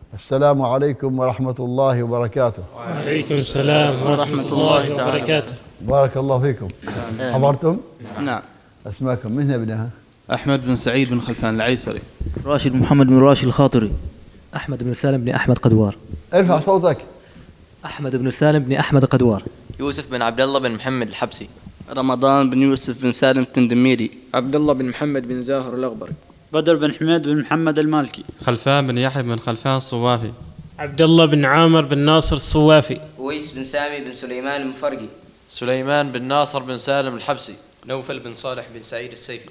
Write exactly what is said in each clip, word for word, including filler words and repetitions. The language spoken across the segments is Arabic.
السلام عليكم ورحمة الله وبركاته. وعليكم السلام ورحمة الله وبركاته. بارك الله فيكم. حضرتم؟ نعم. أسماءكم من ابنها؟ أحمد بن سعيد بن خلفان العيسري. راشد محمد بن راشد الخاطري. أحمد بن سالم بن أحمد قدوار. ارفع صوتك. أحمد بن سالم بن أحمد قدوار. يوسف بن عبد الله بن محمد الحبسي. رمضان بن يوسف بن سالم التندميري. عبد الله بن محمد بن زاهر الأغبري. بدر بن حميد بن محمد المالكي. خلفان بن يحيى بن خلفان الصوافي. عبد الله بن عامر بن ناصر الصوافي. ويس بن سامي بن سليمان المفرقي. سليمان بن ناصر بن سالم الحبسي. نوفل بن صالح بن سعيد السيفي.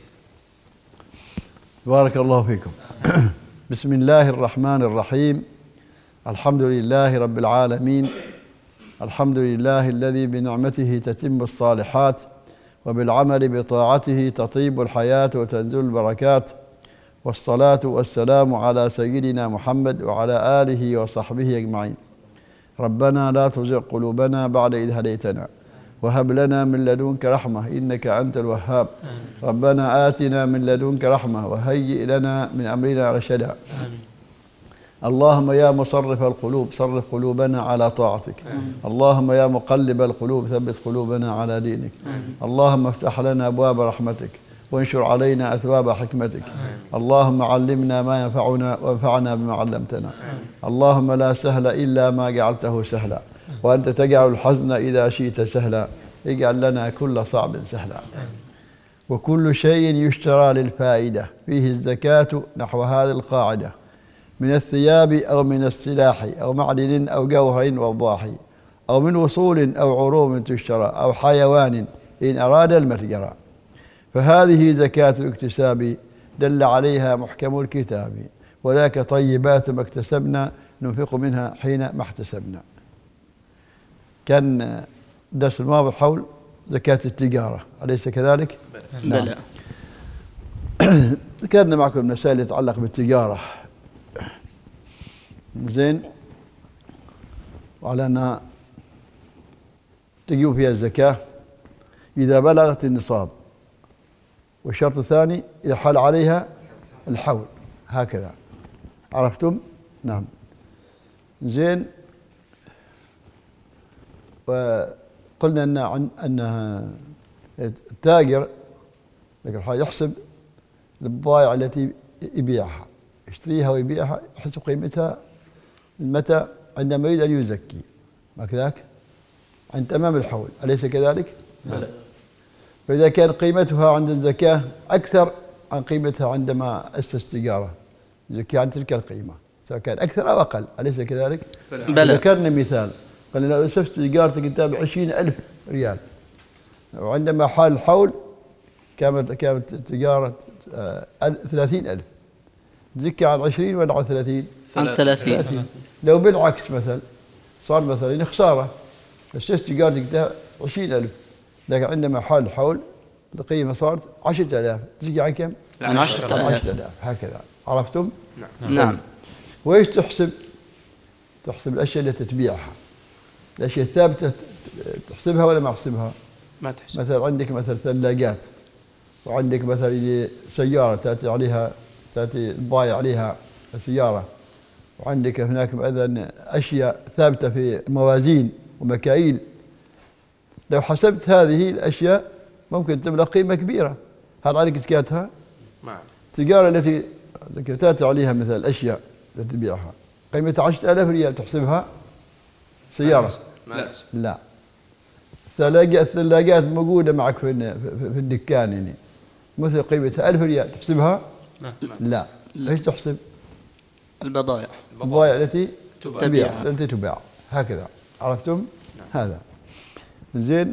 بارك الله فيكم. بسم الله الرحمن الرحيم. الحمد لله رب العالمين. الحمد لله الذي بنعمته تتم الصالحات وبالعمل بطاعته تطيب الحياة وتنزل البركات، والصلاة والسلام على سيدنا محمد وعلى آله وصحبه أجمعين. ربنا لا تزغ قلوبنا بعد إذ هديتنا وهب لنا من لدنك رحمة إنك أنت الوهاب. ربنا آتنا من لدنك رحمة وهيئ لنا من أمرنا رشدا. اللهم يا مصرف القلوب صرف قلوبنا على طاعتك. اللهم يا مقلب القلوب ثبت قلوبنا على دينك. اللهم افتح لنا أبواب رحمتك وانشر علينا أثواب حكمتك. اللهم علمنا ما ينفعنا وانفعنا بما علمتنا. اللهم لا سهل إلا ما جعلته سهلا وأنت تجعل الحزن إذا شئت سهلا. اجعل لنا كل صعب سهلا. وكل شيء يشترى للفائدة فيه الزكاة نحو هذه القاعدة: من الثياب أو من السلاح أو معدن أو جوهر وضاحي أو من وصول أو عروض تشترى أو حيوان إن أراد المتجر، فهذه زكاة الاكتساب دل عليها محكم الكتاب، وذاك طيبات ما اكتسبنا ننفق منها حين ما احتسبنا. كان درس الماضي حول زكاة التجارة، أليس كذلك؟ بلى. نعم. ذكرنا معكم مسائل تتعلق بالتجارة. زين، وعلى أن تجيب فيها الزكاة إذا بلغت النصاب، والشرط الثاني إذا حال عليها الحول، هكذا. عرفتم؟ نعم. زين، وقلنا أن أن التاجر يحسب البضائع التي يبيعها، يشتريها ويبيعها، يحسب قيمتها متى؟ عندما يريد أن يزكي، ما كذاك؟ عند تمام الحول، أليس كذلك؟ بلى. فإذا كان قيمتها عند الزكاة أكثر عن قيمتها عندما أسس تجارة، يزكي عن تلك القيمة سواء كان أكثر أو أقل، أليس كذلك؟ بلى. ذكرنا مثال، قال لو أسست تجارتك أنت بعشرين ألف ريال، وعندما حال الحول كانت كانت التجارة ثلاثين ألف، تزكي عن عشرين ولا عن ثلاثين؟ عن ثلاثين. لو بالعكس مثل صار مثلا خسارة، أسست تجارتك عشرين ألف، لكن عندما حال الحول القيمة صارت عشرة آلاف، تزكي عن كم؟ عن عشرة آلاف. هكذا. عرفتم؟ نعم. نعم. وإيش تحسب؟ تحسب الأشياء التي تبيعها، الأشياء الثابتة تحسبها ولا ما تحسبها؟ ما تحسب. مثلا عندك مثلا ثلاجات، وعندك مثلا سيارة تأتي عليها تأتي البايع عليها سيارة، وعندك هناك أيضا أشياء ثابتة في موازين ومكاييل. لو حسبت هذه الأشياء ممكن تبلغ قيمة كبيرة، هل عليك زكاتها؟ نعم. التجارة التي تأتي عليها مثل الأشياء التي تبيعها قيمتها عشرة آلاف ريال، تحسبها سيارة؟ لا. لا. الثلاجات موجودة معك في في الدكان، يعني مثل قيمتها ألف ريال، تحسبها؟ لا. لا. ايش تحسب؟ البضائع. البضائع التي تبيع. التي تباع، هكذا. عرفتم؟ نعم. هذا زين.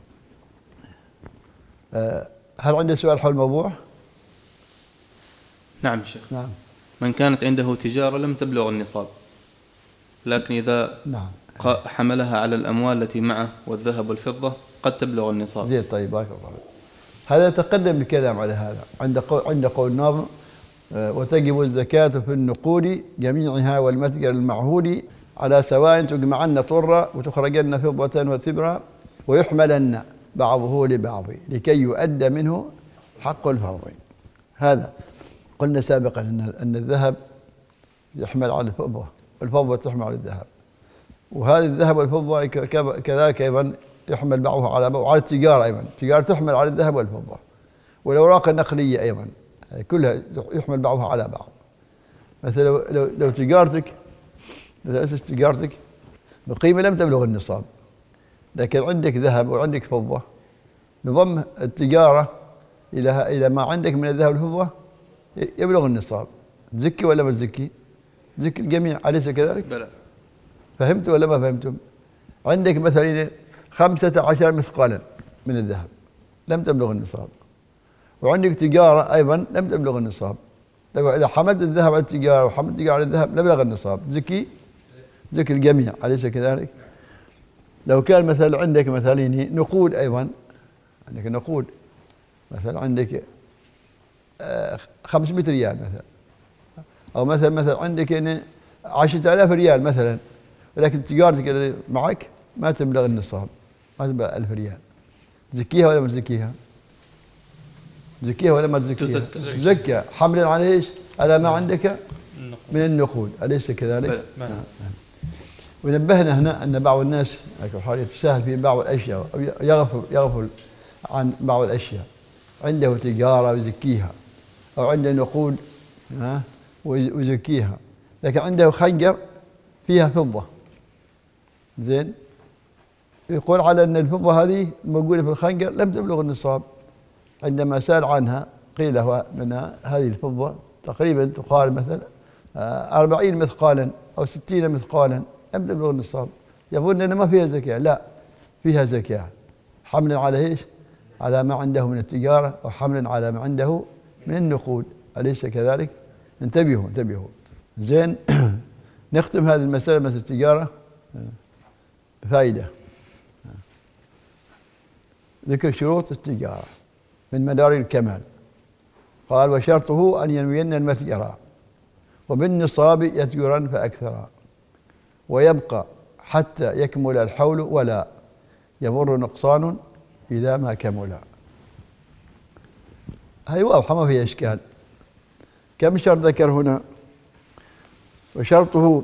آه هل عندي سؤال حول الموضوع؟ نعم شيخ. نعم. من كانت عنده تجارة لم تبلغ النصاب، لكن إذا نعم حملها على الأموال التي معه والذهب والفضة قد تبلغ النصاب. زين، طيب، بارك الله فيك. هذا تقدم الكلام على هذا. عند قول عند قول ناظم: وتجب الزكاة في النقود جميعها والمتجر المعهود على سواء تجمعن طرة وتخرجن فضة وتبرا ويحملن بعضه لبعض لكي يؤدى منه حق الفرض. هذا قلنا سابقا أن أن الذهب يحمل على الفضة والفضة تحمل على الذهب. وهذه الذهب والفضة كذلك أيضا يحمل بعضها على بعض، وعلى التجارة أيضا، التجارة تحمل على الذهب والفضة، والأوراق النقدية أيضا كلها يحمل بعضها على بعض. مثلا لو, لو, لو تجارتك مثلا أسس تجارتك بقيمة لم تبلغ النصاب، لكن عندك ذهب وعندك فضة، بضم التجارة إلى إلى ما عندك من الذهب والفضة يبلغ النصاب، تزكي ولا ما تزكي؟ تزكي الجميع، أليس كذلك؟ بلى. فهمت ولا ما فهمتم؟ عندك مثلا خمسة عشر مثقالا من الذهب لم تبلغ النصاب، وعندك تجارة أيضا لم تبلغ النصاب. إذا حملت الذهب على التجارة وحملت التجارة على الذهب لبلغ النصاب، زكي زكي الجميع، أليس كذلك؟ لو كان مثلا عندك مثلا نقود أيضا، عندك نقود مثلا عندك خمسمائة ريال مثلا، أو مثلا مثلا عندك يعني عشرة آلاف ريال مثلا، ولكن تجارتك التي معك ما تبلغ النصاب، ما تبلغ ألف ريال، تزكيها ولا ما تزكيها؟ تزكيها ولا ما تزكيها؟ تزكى حملا على ايش؟ على ما عندك من النقود، أليس كذلك؟ نعم. ونبهنا هنا أن بعض الناس يتساهل في بعض الأشياء أو يغفل يغفل عن بعض الأشياء، عنده تجارة ويزكيها، أو عنده نقود ويزكيها، لكن عنده خنجر فيها فضة، زين، يقول على أن الفضة هذه الموجودة في الخنجر لم تبلغ النصاب. عندما سأل عنها قيل له منها هذه الفضة تقريبا تقارب مثلا أربعين مثقالا أو ستين مثقالا، لم تبلغ النصاب، يظن أن ما فيها زكاة، لا فيها زكاة، حملا على إيش؟ على ما عنده من التجارة، أو حملا على ما عنده من النقود، أليس كذلك؟ انتبهوا انتبهوا. زين. نختم هذه المسألة، مثل التجارة فائدة، ذكر شروط التجارة من مدار الكمال. قال وشرطه أن ينوين المتجرة وبالنصاب يتجرا فأكثرا، ويبقى حتى يكمل الحول ولا يمر نقصان إذا ما كمل. هي واضحة ما فيها إشكال. كم شرط ذكر هنا؟ وشرطه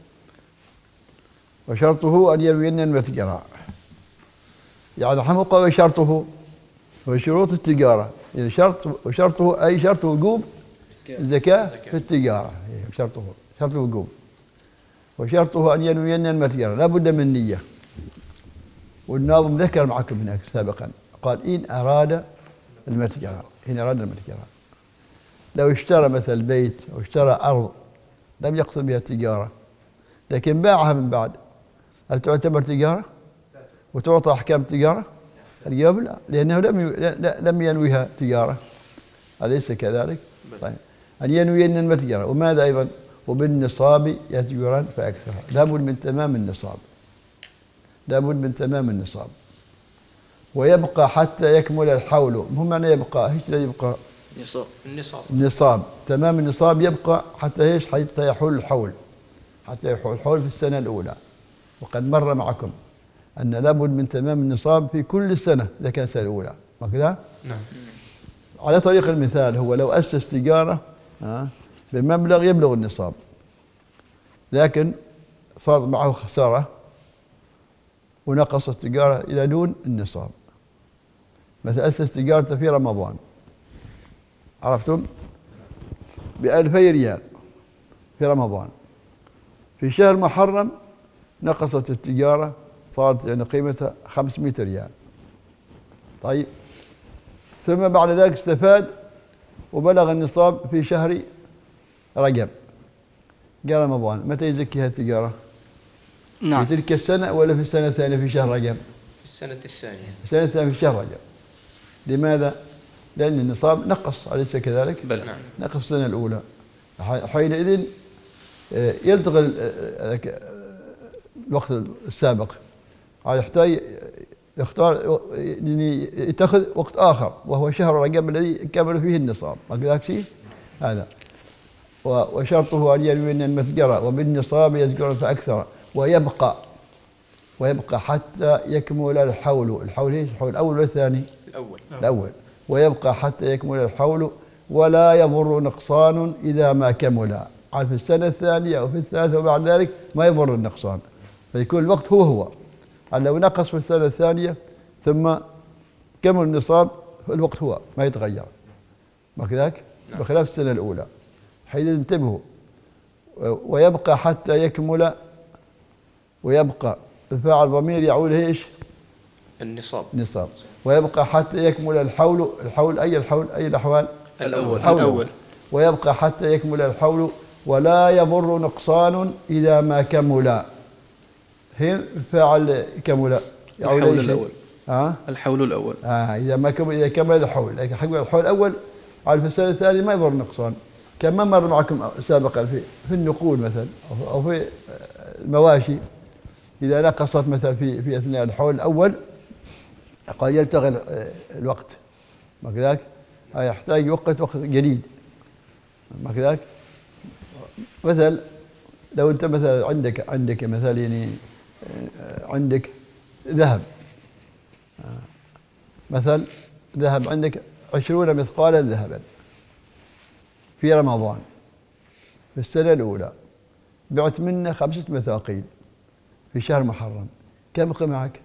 وشرطه أن ينوين المتجرة، يعني حمق وشرطه وشروط التجارة، يعني شرط وشرطه أي شرط وجوب الزكاة في التجارة، شرطه شرط وجوب. وشرطه أن ينوين المتجرة، لا بد من نية. والناظم ذكر معكم هناك سابقا، قال إن أراد المتجرة، إن أراد المتجرة، لو اشترى مثل بيت أو اشترى أرض لم يقصد بها التجارة، لكن باعها من بعد، هل تعتبر تجارة؟ وتعطى أحكام التجارة؟ الجواب لا، لأنه لم لم ينويها تجارة، أليس كذلك؟ طيب. أن ينوي أن المتجرة، وماذا أيضا؟ وبالنصاب يتجرا فأكثر، لابد من تمام النصاب، لابد من تمام النصاب. ويبقى حتى يكمل الحول، مو معنى يبقى، ايش الذي يبقى؟ نصاب. النصاب. النصاب، تمام النصاب يبقى حتى ايش؟ حتى يحول الحول، حتى يحول الحول في السنة الأولى. وقد مر معكم أن لابد من تمام النصاب في كل سنة إذا كان السنة الأولى، وكذا؟ نعم. على طريق المثال، هو لو أسس تجارة بمبلغ يبلغ النصاب، لكن صارت معه خسارة ونقص التجارة إلى دون النصاب. مثل أسس تجارته في رمضان، عرفتم؟ بألفي ريال في رمضان، في شهر محرم نقصت التجارة، صارت يعني قيمتها خمسمائة ريال. طيب، ثم بعد ذلك استفاد وبلغ النصاب في شهر رجب، قال رمضان، متى يزكيها التجارة؟ نعم. في تلك السنة ولا في السنة الثانية في شهر رجب؟ في السنة الثانية. في السنة الثانية في شهر رجب. لماذا؟ لأن النصاب نقص، أليس كذلك؟ بل نعم. نقص السنة الأولى، حينئذ يلتغي الوقت السابق، يحتاج يختار يتخذ وقت آخر وهو شهر رجب الذي كمل فيه النصاب، ما كذاك شيء هذا. وشرطه أن ينوي المتجرة وبالنصاب يتجر فأكثر، ويبقى ويبقى حتى يكمل الحول. الحول ايش؟ الحول الأول ولا الثاني؟ الأول. الأول. ويبقى حتى يكمل الحول ولا يمر نقصان إذا ما كمل. على في السنة الثانية أو في الثالثة وبعد ذلك ما يضر النقصان، فيكون الوقت هو هو. لو نقص في السنة الثانية ثم كمل النصاب الوقت هو ما يتغير، ما كذاك؟ بخلاف السنة الأولى. حين انتبهوا ويبقى حتى يكمل، ويبقى الفاعل ضمير يعود ايش؟ النصاب. نصاب. ويبقى حتى يكمل الحول. الحول أي الحول أي الأحوال؟ الأول. الحول. الأول. ويبقى حتى يكمل الحول ولا يضر نقصان إذا ما كمل. هي فاعل كمل الحول الأول. آه؟ الحول الأول. آه إذا ما كمل، إذا كمل الحول، لكن حق الحول الأول على في السنة الثانية ما يضر نقصان. كما مر معكم سابقا في في النقود مثلا أو في المواشي، إذا نقصت مثلا في في أثناء الحول الأول قال يلتغي الوقت، ما كذاك؟ يحتاج وقت وقت جديد، ما كذاك؟ مثل لو أنت مثلا عندك عندك مثلا يعني عندك ذهب، مثل ذهب عندك عشرون مثقالا ذهبا في رمضان في السنة الأولى، بعت منه خمسة مثاقيل في شهر محرم، كم بقي معك؟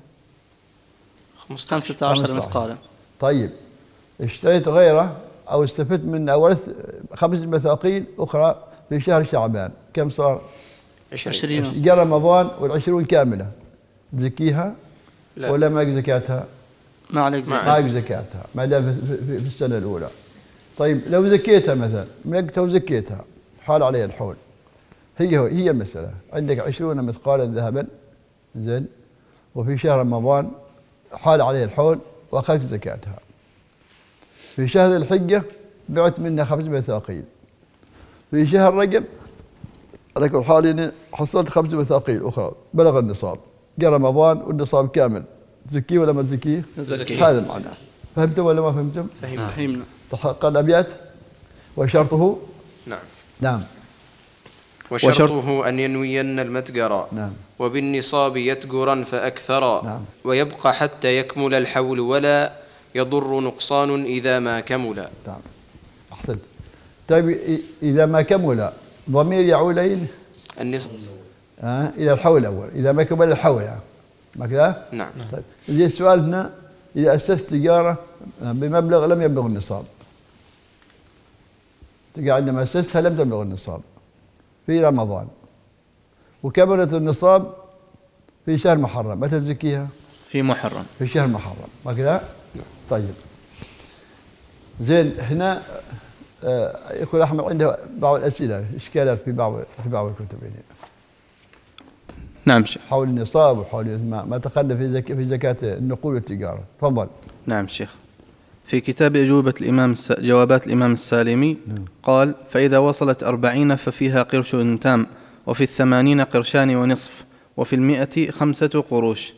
خمسة عشر مثقالا. طيب اشتريت غيره أو استفدت منه أو ورث خمسة مثاقيل أخرى في شهر شعبان، كم صار؟ عشرين. جاء رمضان والعشرون كاملة، تزكيها لا. ولا ما عليك زكاتها؟ ما عليك زكاتها. ما عليك زكاتها ما دام في, في, في السنة الأولى. طيب لو زكيتها مثلا، ملكتها وزكيتها حال عليها الحول، هي هي المسألة. عندك عشرون مثقالا ذهبا زين، وفي شهر رمضان حال عليها الحول وأخذت زكاتها. في شهر الحجة بعت منها خمس مثاقيل. في شهر رجب على كل حال حصلت خمس مثاقيل أخرى بلغ النصاب، جاء رمضان والنصاب كامل، تزكيه ولا ما تزكيه؟ تزكيه. هذا معناه. فهمتم ولا ما فهمتم؟ فهمنا. فهمنا. تحقق الأبيات وشرطه. نعم. نعم. وشرطه أن ينوين المتجر. نعم. وبالنصاب يتجرا فأكثرا. نعم. ويبقى حتى يكمل الحول ولا يضر نقصان إذا ما كمل. نعم. أحسنت. طيب إذا ما كمل ضمير يعود أين؟ النصاب. آه إلى الحول الأول، إذا ما كمل الحول يعني. ما كذا؟ نعم. طيب يجي السؤال هنا، إذا أسست تجارة بمبلغ لم يبلغ النصاب، تلقى عندما أسستها لم تبلغ النصاب في رمضان وكملت النصاب في شهر محرم، متى تزكيها؟ في محرم. في شهر محرم، ما كذا؟ طيب زين. هنا آه يقول أحمد عنده بعض الأسئلة إشكالات في بعض في بعض الكتب يعني. نعم شيخ. حول النصاب وحول ما, ما تقدم في زك في زكاة النقود والتجارة. تفضل. نعم شيخ. في كتاب أجوبة الإمام الس... جوابات الإمام السالمي نعم. قال: فإذا وصلت أربعين ففيها قرش تام، وفي الثمانين قرشان ونصف، وفي المئة خمسة قروش.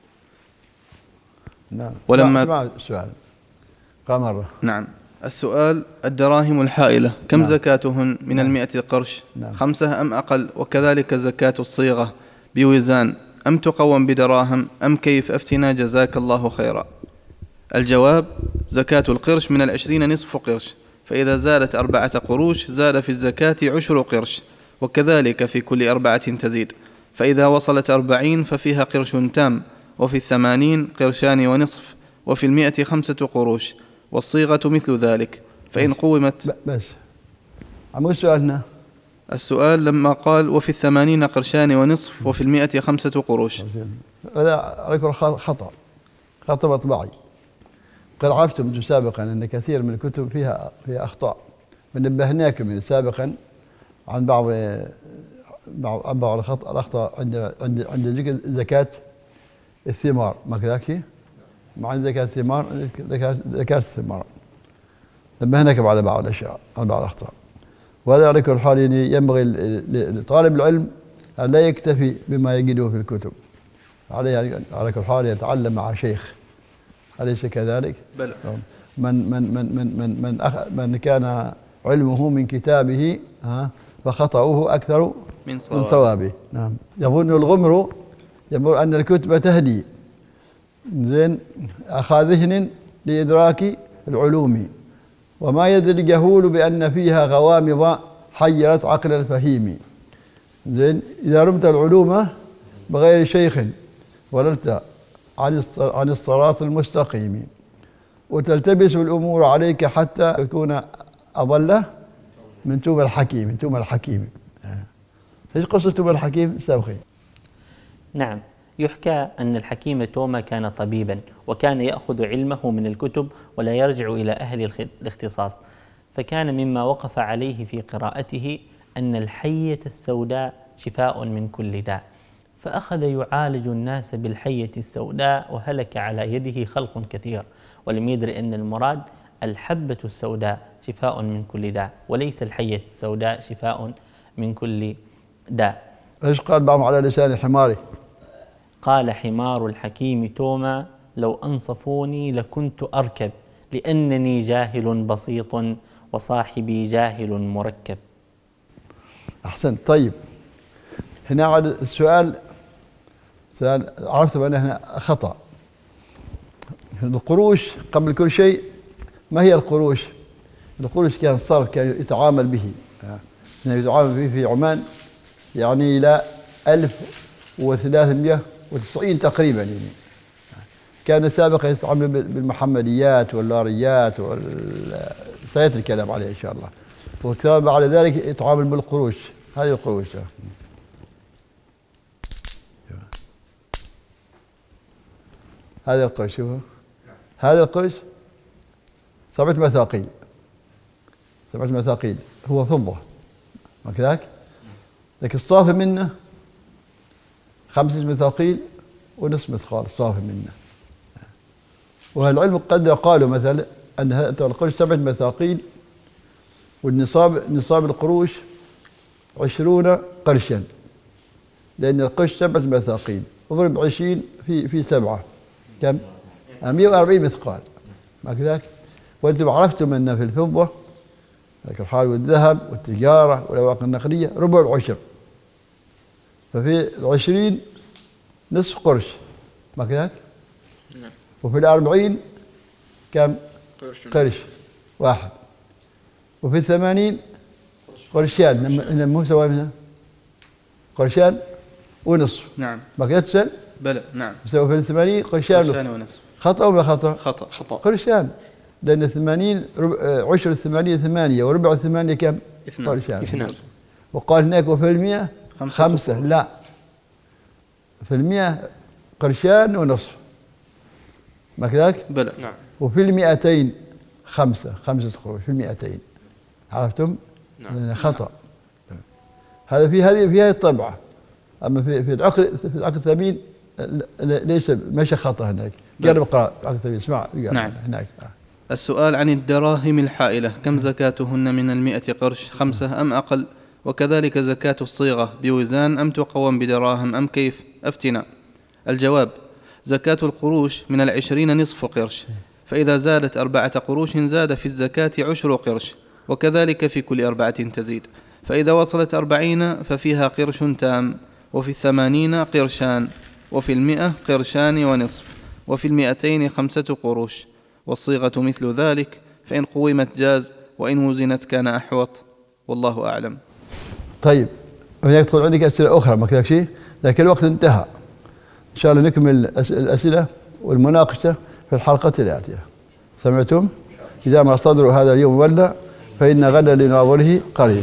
نعم. ولما مع السؤال قام مرة. نعم. السؤال: الدراهم الحائلة كم نعم. زكاتهن من نعم. المئة قرش؟ نعم. خمسة أم أقل؟ وكذلك زكاة الصيغة بوزان أم تقوم بدراهم أم كيف؟ أفتنا جزاك الله خيرا. الجواب: زكاة القرش من العشرين نصف قرش، فإذا زادت أربعة قروش زاد في الزكاة عشر قرش، وكذلك في كل أربعة تزيد. فإذا وصلت أربعين ففيها قرش تام، وفي الثمانين قرشان ونصف، وفي المئة خمسة قروش، والصيغة مثل ذلك. فإن قومت بس عمو سؤالنا. السؤال لما قال وفي الثمانين قرشان ونصف وفي المئة خمسة قروش، هذا عليكم خطأ خطأ مطبعي. قد عرفتم سابقا أن كثير من الكتب فيها فيها أخطاء، ونبهناكم سابقا عن بعض بعض بعض الأخطاء عند عند عند زكاة الثمار، ما كذاك؟ مع زكاة الثمار زكاة زكاة الثمار نبهناكم على بعض الأشياء، على بعض الأخطاء. وهذا على كل حال ينبغي لطالب العلم أن لا يكتفي بما يجده في الكتب، عليه على كل حال يتعلم مع شيخ، أليس كذلك؟ بلى. من من من من من من, أخ من كان علمه من كتابه ها فخطأه أكثر من صوابه. نعم. يظن الغمر يقول أن الكتب تهدي زين أخا ذهن لإدراك العلوم، وما يدري الجهول بأن فيها غوامض حيرت عقل الفهيم. زين، إذا رمت العلوم بغير شيخ وللت عن الصراط المستقيم، وتلتبس الأمور عليك حتى تكون أضل من توم الحكيم. من توم الحكيم، ايش قصة توم الحكيم؟ سابقين. نعم، يحكى أن الحكيم توما كان طبيبا، وكان يأخذ علمه من الكتب ولا يرجع إلى أهل الاختصاص، فكان مما وقف عليه في قراءته أن الحية السوداء شفاء من كل داء، فأخذ يعالج الناس بالحية السوداء، وهلك على يده خلق كثير، ولم يدر أن المراد الحبة السوداء شفاء من كل داء، وليس الحية السوداء شفاء من كل داء. ايش قال بعضهم على لسان حماري؟ قال حمار الحكيم توما: لو أنصفوني لكنت أركب، لأنني جاهل بسيط وصاحبي جاهل مركب. أحسن. طيب، هنا عاد السؤال، سؤال عرفتم أنه هنا خطأ. القروش قبل كل شيء، ما هي القروش؟ القروش كان صرف كان يتعامل به، يعني يتعامل به في عمان يعني إلى ألف وثلاثمائة وتسعين تقريبا. يعني كان سابقا يتعامل بالمحمديات واللاريات وسيأتي الكلام عليه إن شاء الله، وكان بعد ذلك يتعامل بالقروش. هذه القروش، هذا القرش، شوفوا هذا القرش سبعة مثاقيل، سبعة مثاقيل هو فضة وكذاك، لكن الصافي منه خمسة مثاقيل ونصف مثقال صافي منه. وهالعلم قد قالوا مثلا أن هذا القرش سبعة مثاقيل، والنصاب نصاب القروش عشرون قرشا، لأن القرش سبعة مثاقيل اضرب عشرين في في سبعة كم؟ مئة وأربعين مثقال، ما كذاك؟ وأنتم عرفتم أن في الفضة الحال والذهب والتجارة والأوراق النقدية ربع العشر، ففي العشرين نصف قرش، ما كذاك؟ وفي الأربعين كم؟ قرش واحد، وفي الثمانين قرشان، إنما مو سواء منها قرشان ونصف. نعم. ما كذا تسأل؟ بلى نعم. وفي الثمانين قرشان, قرشان ونصف. خطأ ولا خطأ؟ خطأ. خطأ. قرشان، لأن الثمانين عشر الثمانية ثمانية، وربع الثمانية كم؟ اثنان. قرشان. اثنان. وقال هناك وفي المئة خمسة. خمسة. لا، في المئة قرشان ونصف، ما كذاك؟ بلى نعم. وفي المئتين خمسة، خمسة قروش في المئتين. عرفتم؟ نعم. خطأ. نعم. هذا في هذه في هذه الطبعة، أما في في العقل في العقل الثمين ليس ماشي خطأ هناك. جرب اقرأ العقل الثمين، اسمع. نعم. هناك. السؤال عن الدراهم الحائلة: كم زكاتهن من المئة قرش؟ خمسة أم أقل؟ وكذلك زكاة الصيغة بوزان أم تقوم بدراهم أم كيف؟ أفتنا. الجواب: زكاة القروش من العشرين نصف قرش، فإذا زادت أربعة قروش زاد في الزكاة عشر قرش، وكذلك في كل أربعة تزيد، فإذا وصلت أربعين ففيها قرش تام، وفي الثمانين قرشان، وفي المئة قرشان ونصف، وفي المئتين خمسة قروش، والصيغة مثل ذلك، فإن قومت جاز، وإن وزنت كان أحوط، والله أعلم. طيب، هناك تقول عندك أسئلة أخرى ما كذا شيء، لكن الوقت انتهى. إن شاء الله نكمل الأسئلة والمناقشة في الحلقة الآتية. سمعتم؟ إذا ما صدروا هذا اليوم ولا فإن غدا لناظره قريب.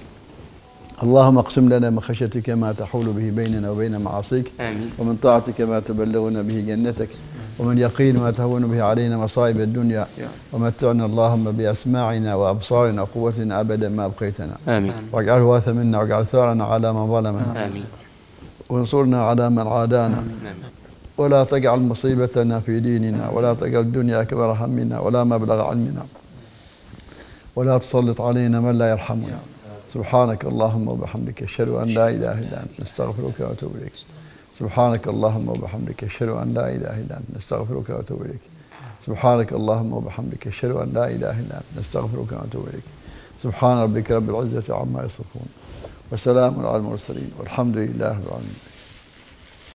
اللهم اقسم لنا من خشيتك ما تحول به بيننا وبين معاصيك، آمين. ومن طاعتك ما تبلغنا به جنتك، ومن يقين ما تهون به علينا مصائب الدنيا، ومتعنا اللهم بأسماعنا وأبصارنا وقوتنا أبدا ما أبقيتنا. آمين. واجعله وارثا منا، واجعل ثارنا على من ظلمنا. آمين. وانصرنا على من عادانا. آمين. ولا تجعل مصيبتنا في ديننا، ولا تجعل الدنيا أكبر همنا ولا مبلغ علمنا، ولا تسلط علينا من لا يرحمنا. سبحانك اللهم وبحمدك أشهد أن لا إله إلا أنت نستغفرك ونتوب إليك. سبحانك اللهم وبحمدك أشهد أن لا إله إلا أنت نستغفرك ونتوب إليك. سبحانك اللهم وبحمدك أشهد أن لا إله إلا أنت نستغفرك ونتوب إليك. سبحان ربك رب العزة عما يصفون، وسلام على المرسلين، والحمد لله رب العالمين.